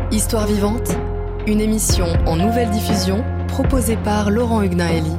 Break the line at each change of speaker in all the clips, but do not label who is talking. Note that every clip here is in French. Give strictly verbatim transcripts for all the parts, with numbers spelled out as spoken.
Histoire vivante, une émission en nouvelle diffusion proposée par Laurent Hugnaeli.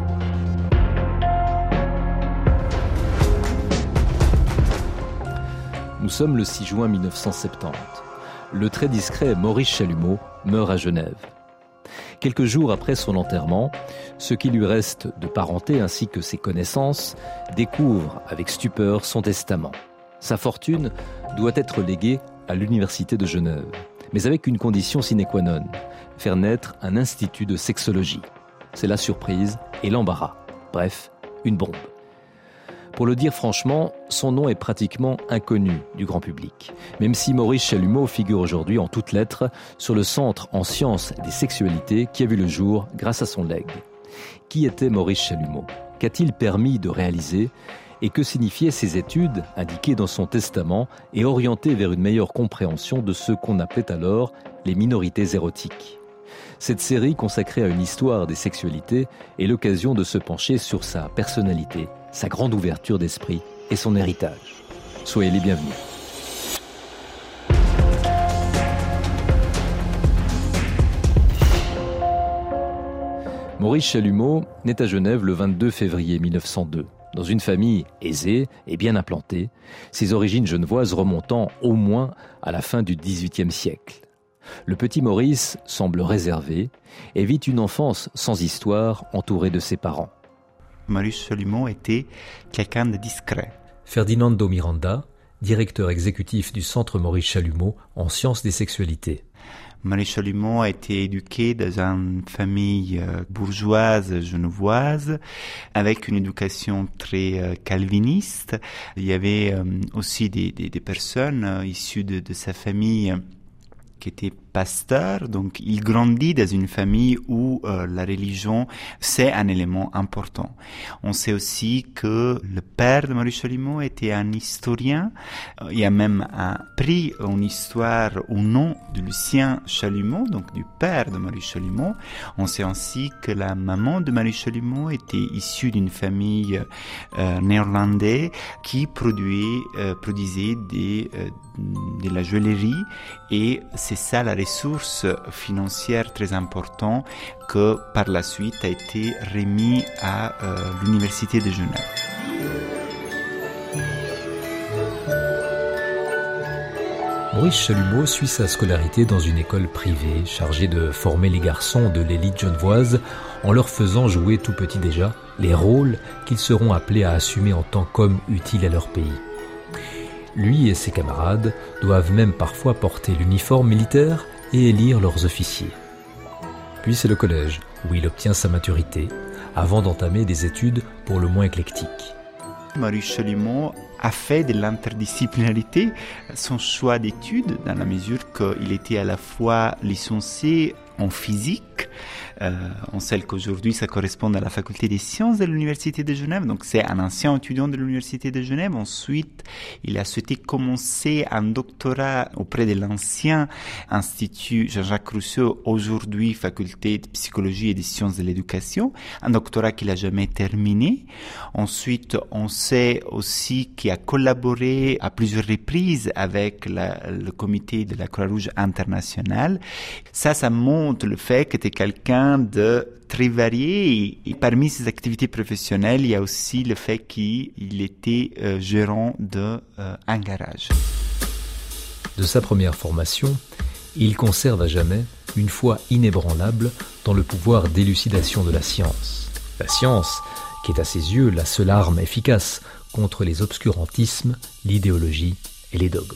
Nous sommes le six juin mille neuf cent soixante-dix. Le très discret Maurice Chalumeau meurt à Genève. Quelques jours après son enterrement, ce qui lui reste de parenté ainsi que ses connaissances découvrent avec stupeur son testament. Sa fortune doit être léguée à l'université de Genève, mais avec une condition sine qua non, faire naître un institut de sexologie. C'est la surprise et l'embarras. Bref, une bombe. Pour le dire franchement, son nom est pratiquement inconnu du grand public, même si Maurice Chalumeau figure aujourd'hui en toutes lettres sur le Centre en sciences des sexualités qui a vu le jour grâce à son legs. Qui était Maurice Chalumeau ? Qu'a-t-il permis de réaliser ? Et que signifiaient ces études, indiquées dans son testament et orientées vers une meilleure compréhension de ce qu'on appelait alors les minorités érotiques ? Cette série consacrée à une histoire des sexualités est l'occasion de se pencher sur sa personnalité, sa grande ouverture d'esprit et son héritage. Soyez les bienvenus. Maurice Chalumeau naît à Genève le vingt-deux février mille neuf cent deux. Dans une famille aisée et bien implantée, ses origines genevoises remontant au moins à la fin du dix-huitième siècle. Le petit Maurice semble réservé et vit une enfance sans histoire entouré de ses parents.
Maurice Chalumeau était quelqu'un de discret.
Ferdinando Miranda, directeur exécutif du Centre Maurice Chalumeau en sciences des sexualités.
Maurice Chalumeau a été éduqué dans une famille bourgeoise genevoise avec une éducation très calviniste. Il y avait aussi des, des, des personnes issues de, de sa famille qui était pasteur, donc il grandit dans une famille où euh, la religion, c'est un élément important. On sait aussi que le père de Maurice Chalumeau était un historien. Il y a même un prix en histoire au nom de Lucien Chalumeau, donc du père de Maurice Chalumeau. On sait aussi que la maman de Maurice Chalumeau était issue d'une famille euh, néerlandaise qui produit, euh, produisait des, euh, de la joaillerie, et c'est ça la ressource financière très importante que par la suite a été remis à euh, l'université de Genève.
Maurice Chalumeau suit sa scolarité dans une école privée chargée de former les garçons de l'élite genevoise en leur faisant jouer tout petit déjà les rôles qu'ils seront appelés à assumer en tant qu'hommes utiles à leur pays. Lui et ses camarades doivent même parfois porter l'uniforme militaire et élire leurs officiers. Puis c'est le collège, où il obtient sa maturité, avant d'entamer des études pour le moins éclectiques.
Maurice Chalumeau a fait de l'interdisciplinarité son choix d'études, dans la mesure qu'il était à la fois licencié en physique. Euh, on sait qu'aujourd'hui, ça correspond à la faculté des sciences de l'Université de Genève. Donc, c'est un ancien étudiant de l'Université de Genève. Ensuite, il a souhaité commencer un doctorat auprès de l'ancien Institut Jean-Jacques Rousseau, aujourd'hui faculté de psychologie et des sciences de l'éducation. Un doctorat qu'il n'a jamais terminé. Ensuite, on sait aussi qu'il a collaboré à plusieurs reprises avec la, le comité de la Croix-Rouge internationale. Ça, ça montre le fait que c'était quelqu'un de très varié, et parmi ses activités professionnelles, il y a aussi le fait qu'il était euh, gérant d'un euh, garage.
De sa première formation, il conserve à jamais une foi inébranlable dans le pouvoir d'élucidation de la science. La science, qui est à ses yeux la seule arme efficace contre les obscurantismes, l'idéologie et les dogmes.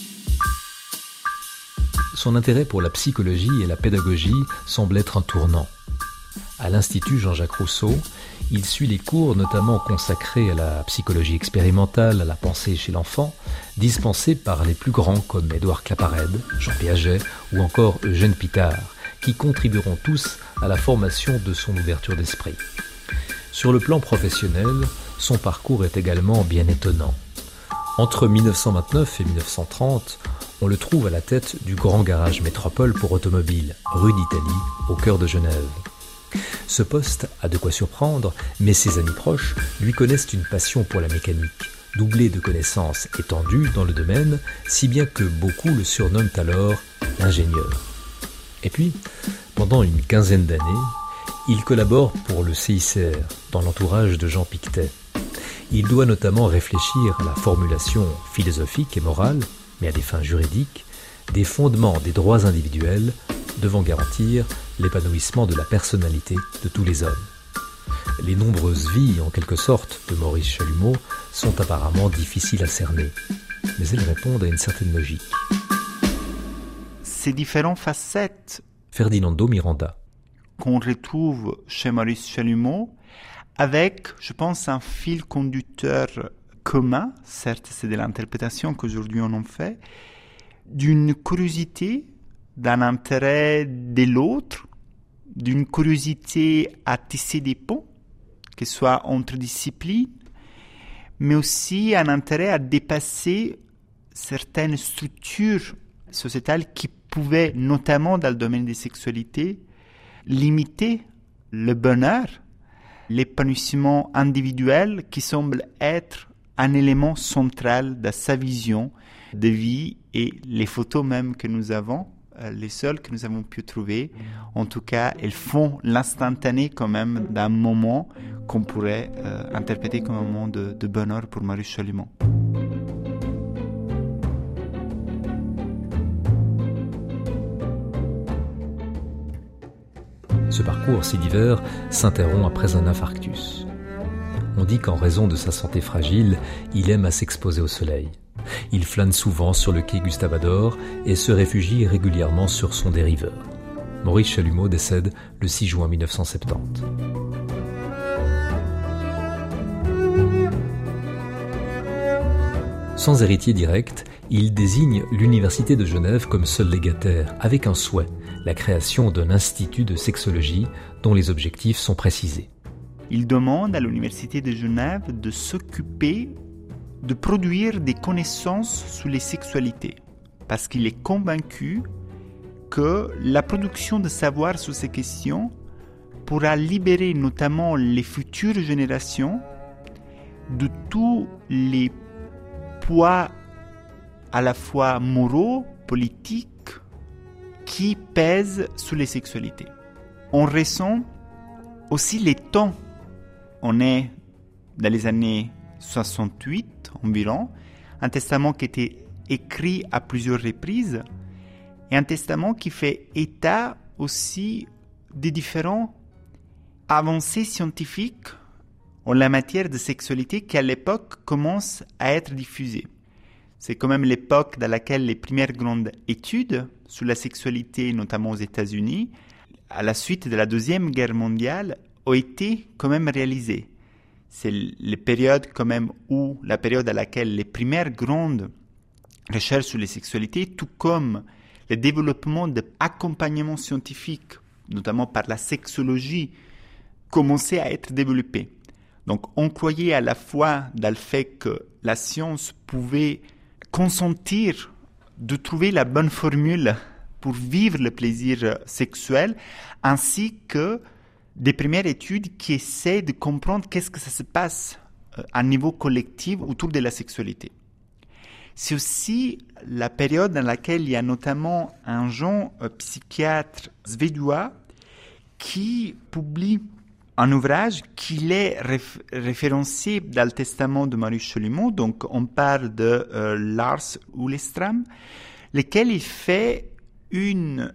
Son intérêt pour la psychologie et la pédagogie semble être un tournant. À l'Institut Jean-Jacques Rousseau, il suit les cours notamment consacrés à la psychologie expérimentale, à la pensée chez l'enfant, dispensés par les plus grands comme Édouard Claparède, Jean Piaget ou encore Eugène Pitart, qui contribueront tous à la formation de son ouverture d'esprit. Sur le plan professionnel, son parcours est également bien étonnant. Entre mille neuf cent vingt-neuf et mille neuf cent trente, on le trouve à la tête du grand garage métropole pour automobiles, rue d'Italie, au cœur de Genève. Ce poste a de quoi surprendre, mais ses amis proches lui connaissent une passion pour la mécanique, doublée de connaissances étendues dans le domaine, si bien que beaucoup le surnomment alors l'ingénieur. Et puis, pendant une quinzaine d'années, il collabore pour le C I C R dans l'entourage de Jean Pictet. Il doit notamment réfléchir à la formulation philosophique et morale, mais à des fins juridiques, des fondements des droits individuels devant garantir l'épanouissement de la personnalité de tous les hommes. Les nombreuses vies, en quelque sorte, de Maurice Chalumeau sont apparemment difficiles à cerner, mais elles répondent à une certaine logique.
Ces différentes facettes
Ferdinando Miranda.
Qu'on retrouve chez Maurice Chalumeau, avec, je pense, un fil conducteur commun, certes c'est de l'interprétation qu'aujourd'hui on en fait, d'une curiosité, d'un intérêt de l'autre, d'une curiosité à tisser des ponts, que ce soit entre disciplines, mais aussi un intérêt à dépasser certaines structures sociétales qui pouvaient, notamment dans le domaine des sexualités, limiter le bonheur, l'épanouissement individuel qui semble être un élément central de sa vision de vie, et les photos même que nous avons, les seules que nous avons pu trouver, en tout cas, elles font l'instantané quand même d'un moment qu'on pourrait euh, interpréter comme un moment de, de bonheur pour Maurice Chalumeau.
Ce parcours si divers s'interrompt après un infarctus. On dit qu'en raison de sa santé fragile, il aime à s'exposer au soleil. Il flâne souvent sur le quai Gustave-Adolphe et se réfugie régulièrement sur son dériveur. Maurice Chalumeau décède le six juin mille neuf cent soixante-dix. Sans héritier direct, il désigne l'Université de Genève comme seul légataire, avec un souhait, la création d'un institut de sexologie dont les objectifs sont précisés.
Il demande à l'Université de Genève de s'occuper de produire des connaissances sur les sexualités, parce qu'il est convaincu que la production de savoir sur ces questions pourra libérer notamment les futures générations de tous les poids à la fois moraux, politiques, qui pèsent sur les sexualités. On ressent aussi les temps. On est dans les années soixante-huit environ, un testament qui était écrit à plusieurs reprises, et un testament qui fait état aussi des différents avancées scientifiques en la matière de sexualité qui à l'époque commencent à être diffusées. C'est quand même l'époque dans laquelle les premières grandes études sur la sexualité, notamment aux États-Unis, à la suite de la Deuxième Guerre mondiale, ont été quand même réalisées. C'est la période quand même où, la période à laquelle les premières grandes recherches sur les sexualités, tout comme le développement d'accompagnement scientifique, notamment par la sexologie, commençaient à être développés. Donc on croyait à la fois dans le fait que la science pouvait consentir de trouver la bonne formule pour vivre le plaisir sexuel, ainsi que des premières études qui essaient de comprendre qu'est-ce que ça se passe à niveau collectif autour de la sexualité. C'est aussi la période dans laquelle il y a notamment un jeune psychiatre suédois qui publie un ouvrage qui est réf- référencé dans le testament de Maurice Chalumeau. Donc on parle de euh, Lars Ullestram, lequel il fait une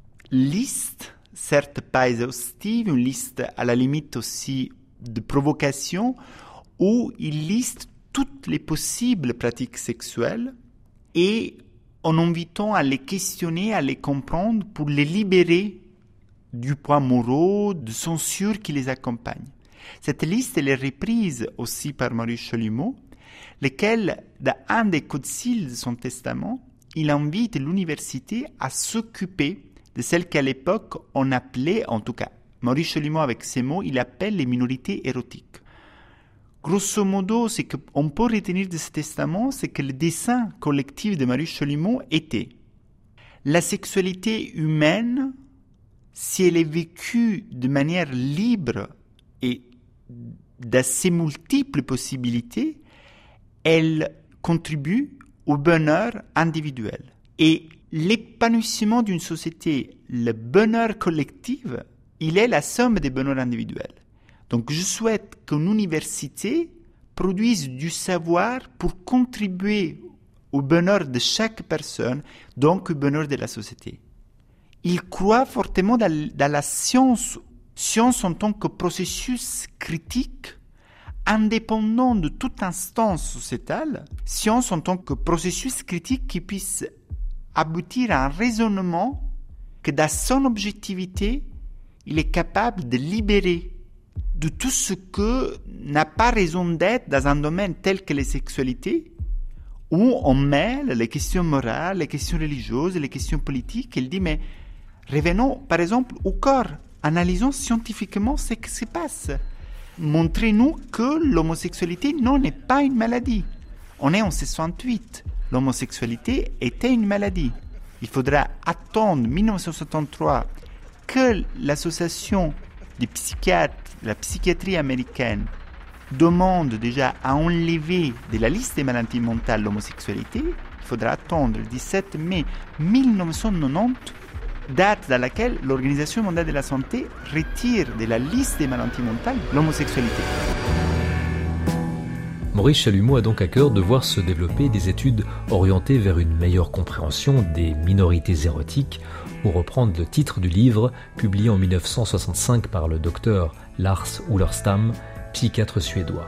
liste, certes pas exhaustive, une liste à la limite aussi de provocation, où il liste toutes les possibles pratiques sexuelles et en invitant à les questionner, à les comprendre pour les libérer du poids moral, de censure qui les accompagne. Cette liste elle est reprise aussi par Maurice Chalumeau, lequel, dans un des codicilles de son testament, il invite l'université à s'occuper de celles qu'à l'époque on appelait, en tout cas Maurice Chalumeau avec ces mots, il appelle les minorités érotiques. Grosso modo, ce qu'on peut retenir de ce testament, c'est que le dessein collectif de Maurice Chalumeau était la sexualité humaine, si elle est vécue de manière libre et d'assez multiples possibilités, elle contribue au bonheur individuel. Et l'épanouissement d'une société le bonheur collectif, il est la somme des bonheurs individuels. Donc je souhaite qu'une université produise du savoir pour contribuer au bonheur de chaque personne, donc au bonheur de la société. Il croit fortement dans, dans la science, science en tant que processus critique, indépendant de toute instance sociétale, science en tant que processus critique qui puisse aboutir à un raisonnement que dans son objectivité, il est capable de libérer de tout ce que n'a pas raison d'être dans un domaine tel que les sexualités, où on mêle les questions morales, les questions religieuses, les questions politiques. Il dit, mais revenons par exemple au corps, analysons scientifiquement ce qui se passe. Montrez-nous que l'homosexualité non n'est pas une maladie. On est en soixante-huit. L'homosexualité était une maladie. Il faudra attendre dix-neuf cent soixante-treize que l'association des psychiatres, la psychiatrie américaine, demande déjà à enlever de la liste des maladies mentales l'homosexualité. Il faudra attendre le dix-sept mai mille neuf cent quatre-vingt-dix, date dans laquelle l'Organisation mondiale de la santé retire de la liste des maladies mentales l'homosexualité.
Maurice Chalumeau a donc à cœur de voir se développer des études orientées vers une meilleure compréhension des minorités érotiques, pour reprendre le titre du livre publié en dix-neuf cent soixante-cinq par le docteur Lars Ullerstam, psychiatre suédois.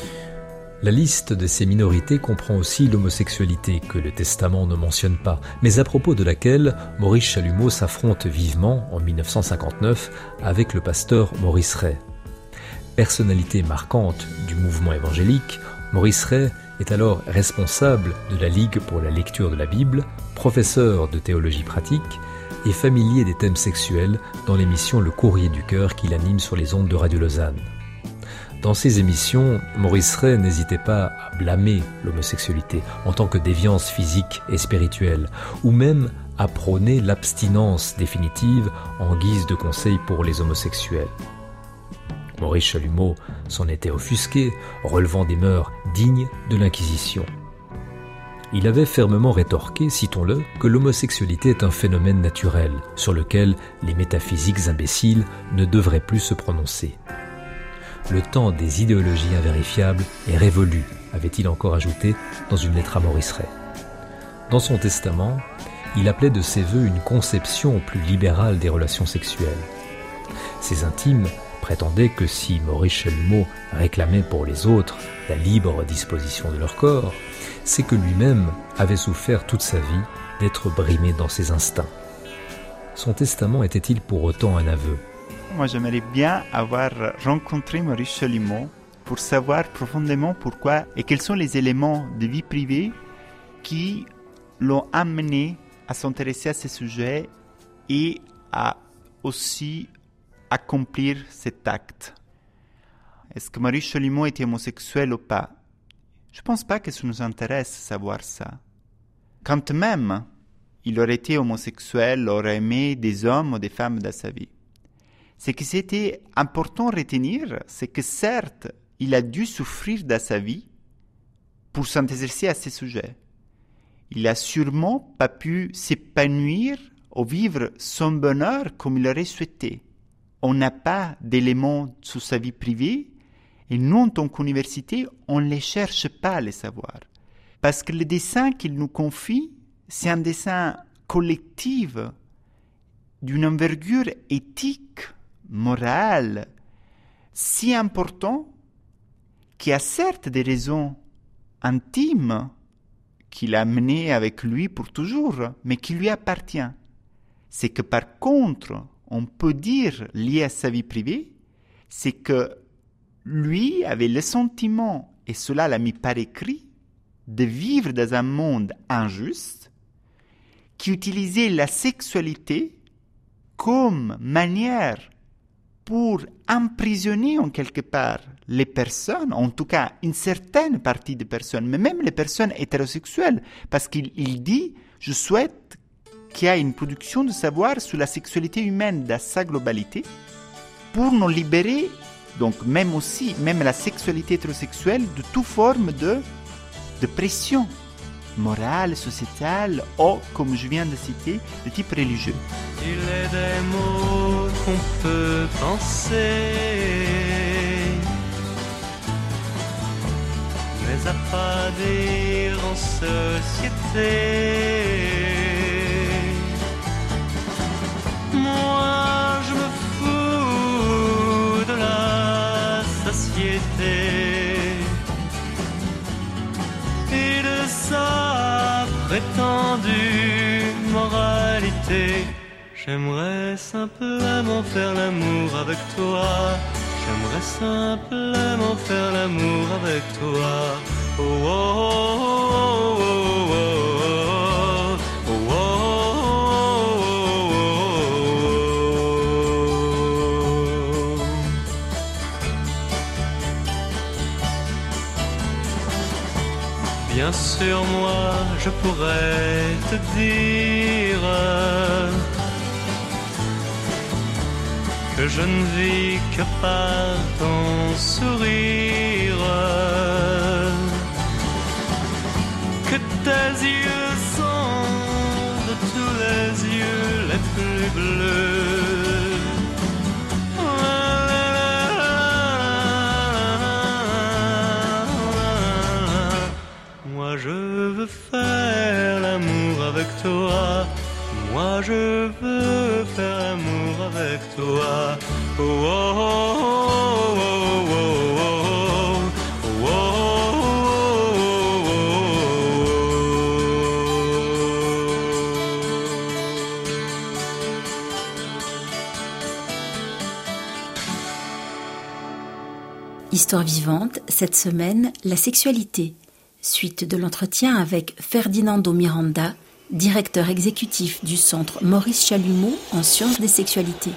La liste de ces minorités comprend aussi l'homosexualité, que le testament ne mentionne pas, mais à propos de laquelle Maurice Chalumeau s'affronte vivement en dix-neuf cent cinquante-neuf avec le pasteur Maurice Rey. Personnalité marquante du mouvement évangélique, Maurice Rey est alors responsable de la Ligue pour la lecture de la Bible, professeur de théologie pratique et familier des thèmes sexuels dans l'émission Le Courrier du Cœur qu'il anime sur les ondes de Radio Lausanne. Dans ces émissions, Maurice Rey n'hésitait pas à blâmer l'homosexualité en tant que déviance physique et spirituelle, ou même à prôner l'abstinence définitive en guise de conseil pour les homosexuels. Maurice Chalumeau s'en était offusqué, relevant des mœurs dignes de l'Inquisition. Il avait fermement rétorqué, citons-le, que l'homosexualité est un phénomène naturel sur lequel les métaphysiques imbéciles ne devraient plus se prononcer. Le temps des idéologies invérifiables est révolu, avait-il encore ajouté dans une lettre à Maurice Rey. Dans son testament, il appelait de ses vœux une conception plus libérale des relations sexuelles. Ses intimes prétendaient que si Maurice Chalumeau réclamait pour les autres la libre disposition de leur corps, c'est que lui-même avait souffert toute sa vie d'être brimé dans ses instincts. Son testament était-il pour autant un aveu ?
Moi, j'aimerais bien avoir rencontré Maurice Chalumeau pour savoir profondément pourquoi et quels sont les éléments de vie privée qui l'ont amené à s'intéresser à ces sujets et à aussi accomplir cet acte. Est-ce que Maurice Chalumeau était homosexuel ou pas ? Je ne pense pas que ça nous intéresse de savoir ça. Quand même, il aurait été homosexuel, aurait aimé des hommes ou des femmes dans sa vie. Ce qui c'était important à retenir, c'est que certes, il a dû souffrir dans sa vie pour s'intéresser à ces sujets. Il n'a sûrement pas pu s'épanouir ou vivre son bonheur comme il aurait souhaité. On n'a pas d'éléments sur sa vie privée et nous, en tant qu'université, on ne les cherche pas à les savoir. Parce que le dessin qu'il nous confie, c'est un dessin collectif d'une envergure éthique, morale, si important, qui a certes des raisons intimes qu'il a menées avec lui pour toujours, mais qui lui appartient. C'est que par contre, on peut dire, lié à sa vie privée, c'est que lui avait le sentiment, et cela l'a mis par écrit, de vivre dans un monde injuste, qui utilisait la sexualité comme manière pour emprisonner en quelque part les personnes, en tout cas une certaine partie des personnes, mais même les personnes hétérosexuelles, parce qu'il il dit « Je souhaite qu'il y ait une production de savoir sur la sexualité humaine dans sa globalité pour nous libérer, donc même aussi, même la sexualité hétérosexuelle, de toute forme de, de pression, moral, sociétal ou, comme je viens de citer, de type religieux.
Il est des mots qu'on peut penser, mais à pas dire en société. Moi, je me fous de la société et de sa prétendue moralité. J'aimerais simplement faire l'amour avec toi. J'aimerais simplement faire l'amour avec toi. Oh, oh, oh, oh, oh, oh, oh, oh, oh. Bien sûr, moi, je pourrais te dire que je ne vis que par ton sourire, que tes yeux sont de tous les yeux les plus bleus. Moi je veux faire l'amour avec toi. Moi je veux faire l'amour avec toi. Oh, oh, oh, oh, oh, oh, oh,
Histoire vivante, cette semaine, la sexualité. Suite de l'entretien avec Ferdinando Miranda, directeur exécutif du Centre Maurice Chalumeau en sciences des sexualités.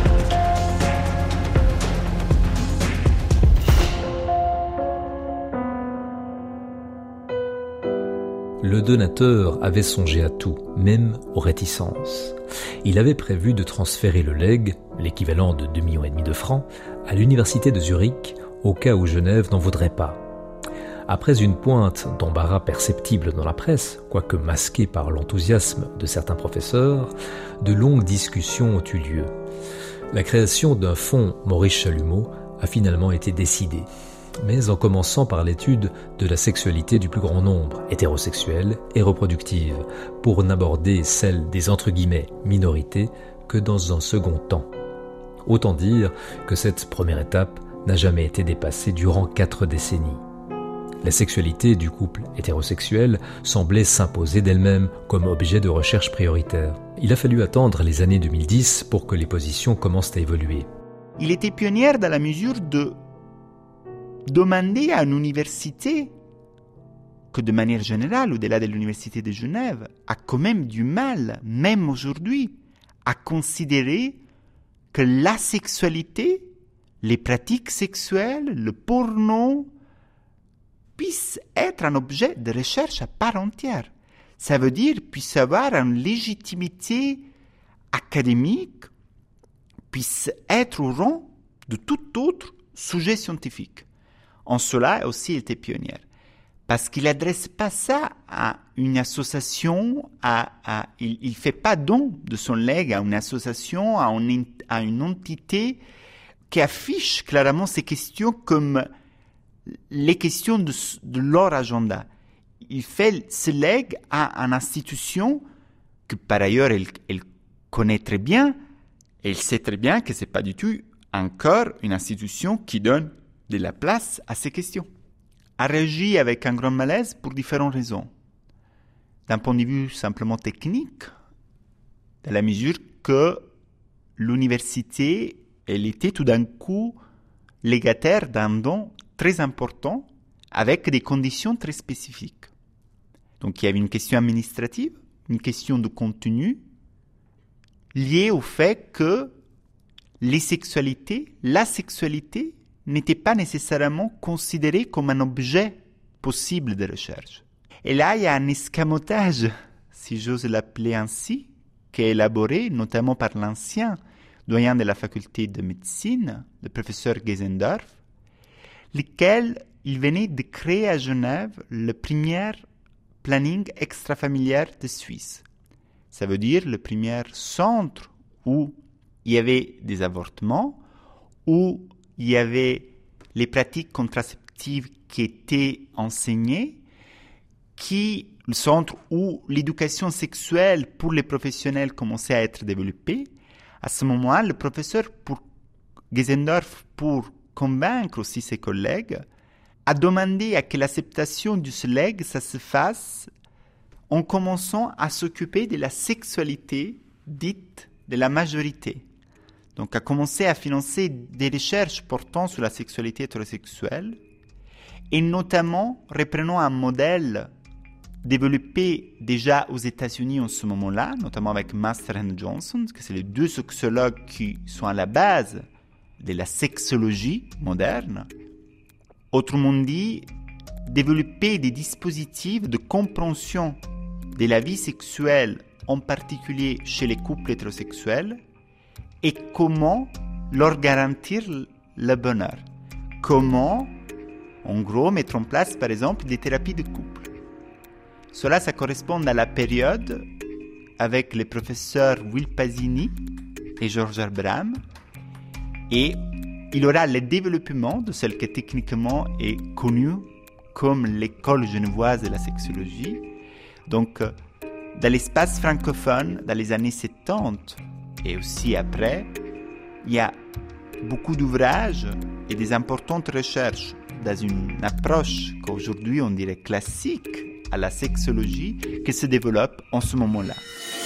Le donateur avait songé à tout, même aux réticences. Il avait prévu de transférer le legs, l'équivalent de deux millions et demi de francs, à l'université de Zurich, au cas où Genève n'en voudrait pas. Après une pointe d'embarras perceptible dans la presse, quoique masquée par l'enthousiasme de certains professeurs, de longues discussions ont eu lieu. La création d'un fonds Maurice Chalumeau a finalement été décidée, mais en commençant par l'étude de la sexualité du plus grand nombre, hétérosexuelle et reproductive, pour n'aborder celle des entre guillemets minorités que dans un second temps. Autant dire que cette première étape n'a jamais été dépassée durant quatre décennies. La sexualité du couple hétérosexuel semblait s'imposer d'elle-même comme objet de recherche prioritaire. Il a fallu attendre les années deux mille dix pour que les positions commencent à évoluer.
Il était pionnier dans la mesure de demander à une université, que de manière générale, au-delà de l'université de Genève, a quand même du mal, même aujourd'hui, à considérer que la sexualité, les pratiques sexuelles, le porno, puisse être un objet de recherche à part entière. Ça veut dire puisse avoir une légitimité académique, puisse être au rang de tout autre sujet scientifique. En cela aussi, il était pionnier. Parce qu'il n'adresse pas ça à une association, à, à, il ne fait pas don de son legs à une association, à une, à une entité qui affiche clairement ces questions comme les questions de, de leur agenda. Il fait ce legs à une institution que par ailleurs elle, elle connaît très bien. Elle sait très bien que ce n'est pas du tout encore une institution qui donne de la place à ces questions. A réagi avec un grand malaise pour différentes raisons. D'un point de vue simplement technique, dans la mesure que l'université, elle était tout d'un coup légataire d'un don très important avec des conditions très spécifiques. Donc il y avait une question administrative, une question de contenu liée au fait que les sexualités, la sexualité n'était pas nécessairement considérée comme un objet possible de recherche. Et là, il y a un escamotage, si j'ose l'appeler ainsi, qui est élaboré notamment par l'ancien doyen de la faculté de médecine, le professeur Geisendorf, lequel il venait de créer à Genève la première planning extrafamiliaire de Suisse. Ça veut dire le premier centre où il y avait des avortements, où il y avait les pratiques contraceptives qui étaient enseignées, qui, le centre où l'éducation sexuelle pour les professionnels commençait à être développée. À ce moment-là, le professeur pour Geisendorf, pour convaincre aussi ses collègues, a demandé à que l'acceptation de ce legs, ça se fasse en commençant à s'occuper de la sexualité dite de la majorité. Donc, a commencé à financer des recherches portant sur la sexualité hétérosexuelle et notamment reprenant un modèle développé déjà aux États-Unis en ce moment-là, notamment avec Master et Johnson, que c'est les deux sexologues qui sont à la base de la sexologie moderne. Autrement dit, développer des dispositifs de compréhension de la vie sexuelle, en particulier chez les couples hétérosexuels, et comment leur garantir le bonheur. Comment, en gros, mettre en place, par exemple, des thérapies de couple. Cela, ça correspond à la période avec les professeurs Will Pasini et George Abraham, et il y aura le développement de celle qui techniquement est connue comme l'école genevoise de la sexologie. Donc, dans l'espace francophone, dans les années soixante-dix et aussi après, il y a beaucoup d'ouvrages et des importantes recherches dans une approche qu'aujourd'hui on dirait classique à la sexologie qui se développe en ce moment-là.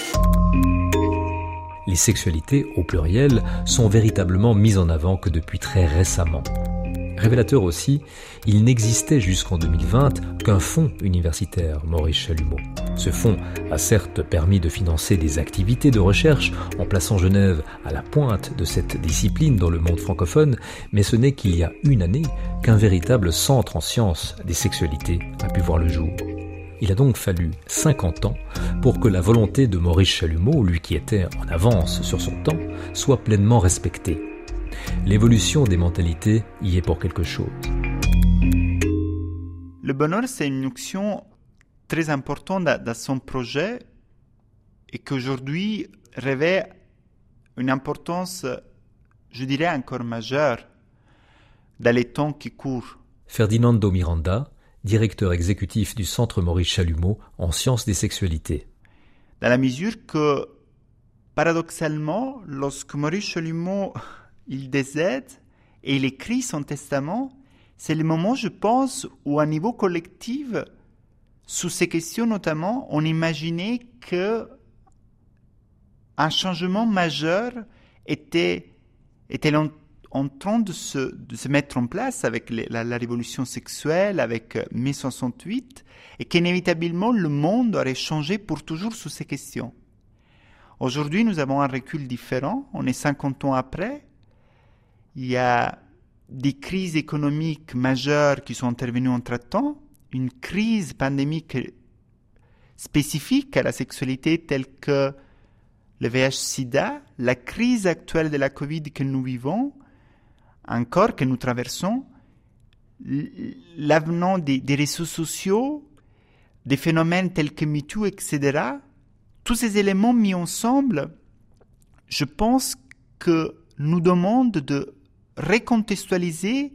Les sexualités, au pluriel, sont véritablement mises en avant que depuis très récemment. Révélateur aussi, il n'existait jusqu'en deux mille vingt qu'un fonds universitaire, Maurice Chalumeau. Ce fonds a certes permis de financer des activités de recherche en plaçant Genève à la pointe de cette discipline dans le monde francophone, mais ce n'est qu'il y a une année qu'un véritable centre en sciences des sexualités a pu voir le jour. Il a donc fallu cinquante ans pour que la volonté de Maurice Chalumeau, lui qui était en avance sur son temps, soit pleinement respectée. L'évolution des mentalités y est pour quelque chose.
Le bonheur, c'est une notion très importante dans son projet et qu'aujourd'hui revêt une importance, je dirais, encore majeure dans les temps qui courent.
Ferdinando Miranda, directeur exécutif du Centre Maurice Chalumeau en sciences des sexualités.
Dans la mesure que, paradoxalement, lorsque Maurice Chalumeau il décède et il écrit son testament, c'est le moment, je pense, où à niveau collectif, sous ces questions notamment, on imaginait qu'un changement majeur était, était en, en train de se, de se mettre en place avec les, la, la révolution sexuelle, avec mai soixante-huit, et qu'inévitablement le monde aurait changé pour toujours sous ces questions. Aujourd'hui, nous avons un recul différent, on est cinquante ans après. Il y a des crises économiques majeures qui sont intervenues entre-temps, une crise pandémique spécifique à la sexualité telle que le V I H sida, la crise actuelle de la Covid que nous vivons, encore que nous traversons, l'avenant des, des réseaux sociaux, des phénomènes tels que MeToo, et cetera. Tous ces éléments mis ensemble, je pense que nous demandent de recontextualiser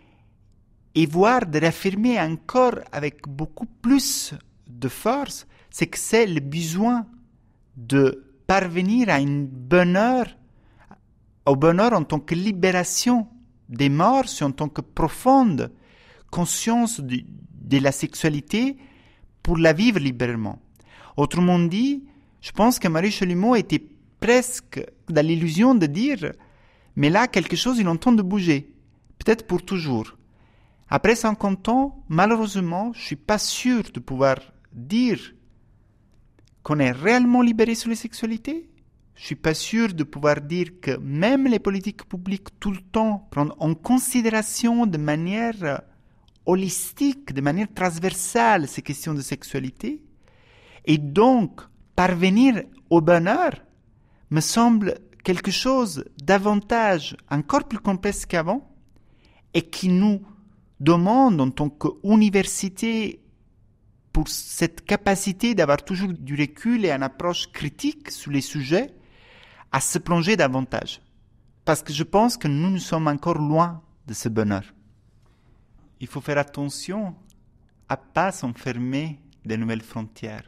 et voir, de réaffirmer encore avec beaucoup plus de force, c'est que c'est le besoin de parvenir à un bonheur, au bonheur en tant que libération des morts, en tant que profonde conscience de, de la sexualité pour la vivre librement. Autrement dit, je pense que Maurice Chalumeau était presque dans l'illusion de dire mais là, quelque chose, il est en train de bouger. Peut-être pour toujours. Après cinquante ans, malheureusement, je ne suis pas sûr de pouvoir dire qu'on est réellement libéré sur les sexualités. Je ne suis pas sûr de pouvoir dire que même les politiques publiques tout le temps prennent en considération de manière holistique, de manière transversale ces questions de sexualité. Et donc, parvenir au bonheur me semble quelque chose davantage, encore plus complexe qu'avant, et qui nous demande en tant qu'université pour cette capacité d'avoir toujours du recul et une approche critique sur les sujets, à se plonger davantage. Parce que je pense que nous, nous sommes encore loin de ce bonheur. Il faut faire attention à ne pas s'enfermer de nouvelles frontières.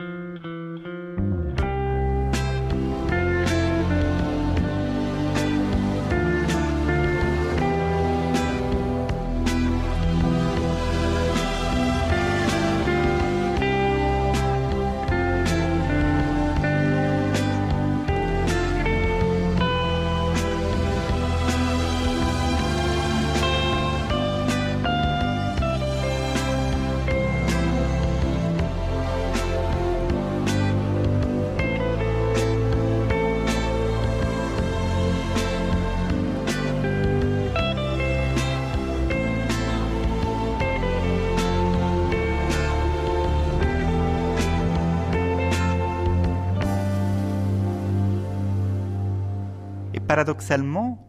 Paradoxalement,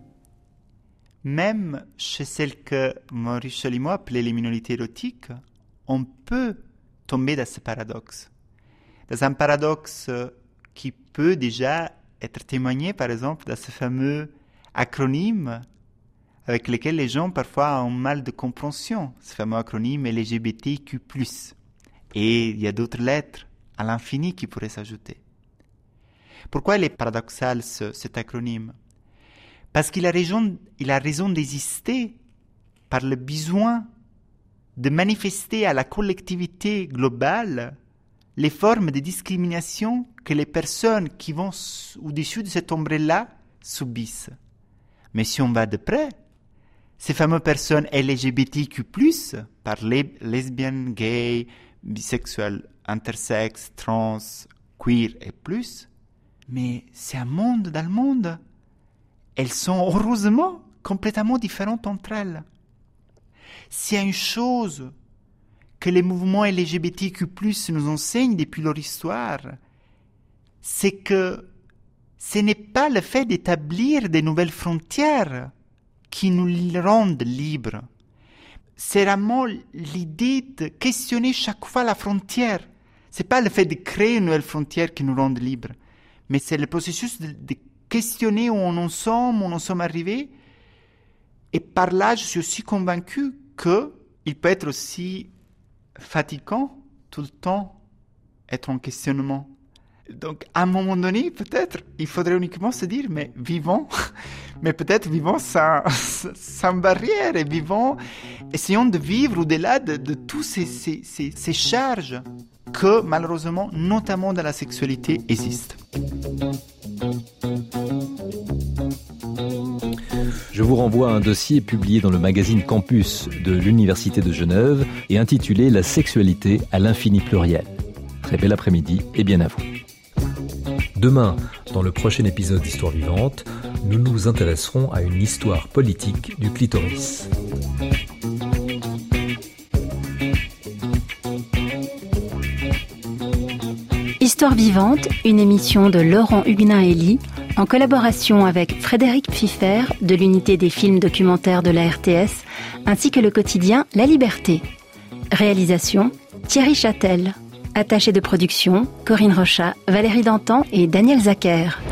même chez celles que Maurice Chalumeau appelait les minorités érotiques, on peut tomber dans ce paradoxe. Dans un paradoxe qui peut déjà être témoigné, par exemple, dans ce fameux acronyme avec lequel les gens parfois ont mal de compréhension, ce fameux acronyme L G B T Q plus. Et il y a d'autres lettres à l'infini qui pourraient s'ajouter. Pourquoi il est paradoxal ce, cet acronyme ? Parce qu'il a raison, il a raison d'exister par le besoin de manifester à la collectivité globale les formes de discrimination que les personnes qui vont au-dessus de cette ombrelle-là subissent. Mais si on va de près, ces fameuses personnes L G B T Q plus, par les lesbiennes, gays, bisexuels, intersexes, trans, queer et plus, mais c'est un monde dans le monde. Elles sont heureusement complètement différentes entre elles. S'il y a une chose que les mouvements L G B T Q plus nous enseignent depuis leur histoire, c'est que ce n'est pas le fait d'établir de nouvelles frontières qui nous rendent libres. C'est vraiment l'idée de questionner chaque fois la frontière. Ce n'est pas le fait de créer une nouvelle frontière qui nous rend libres, mais c'est le processus de, de questionner où on en sommes, où on en sommes arrivés. Et par là, je suis aussi convaincu qu'il peut être aussi fatigant tout le temps être en questionnement. Donc, à un moment donné, peut-être, il faudrait uniquement se dire, mais vivons, mais peut-être vivons sans, sans barrière et vivons, essayons de vivre au-delà de, de toutes ces, ces, ces, ces charges que, malheureusement, notamment dans la sexualité, existent.
Je vous renvoie à un dossier publié dans le magazine Campus de l'Université de Genève et intitulé « La sexualité à l'infini pluriel ». Très bel après-midi et bien à vous. Demain, dans le prochain épisode d'Histoire vivante, nous nous intéresserons à une histoire politique du clitoris.
Histoire vivante, une émission de Laurent Huguenin-Elie, en collaboration avec Frédéric Pfiffer de l'unité des films documentaires de la R T S, ainsi que le quotidien La Liberté. Réalisation, Thierry Châtel. Attachés de production, Corinne Rochat, Valérie Dantan et Daniel Zacher.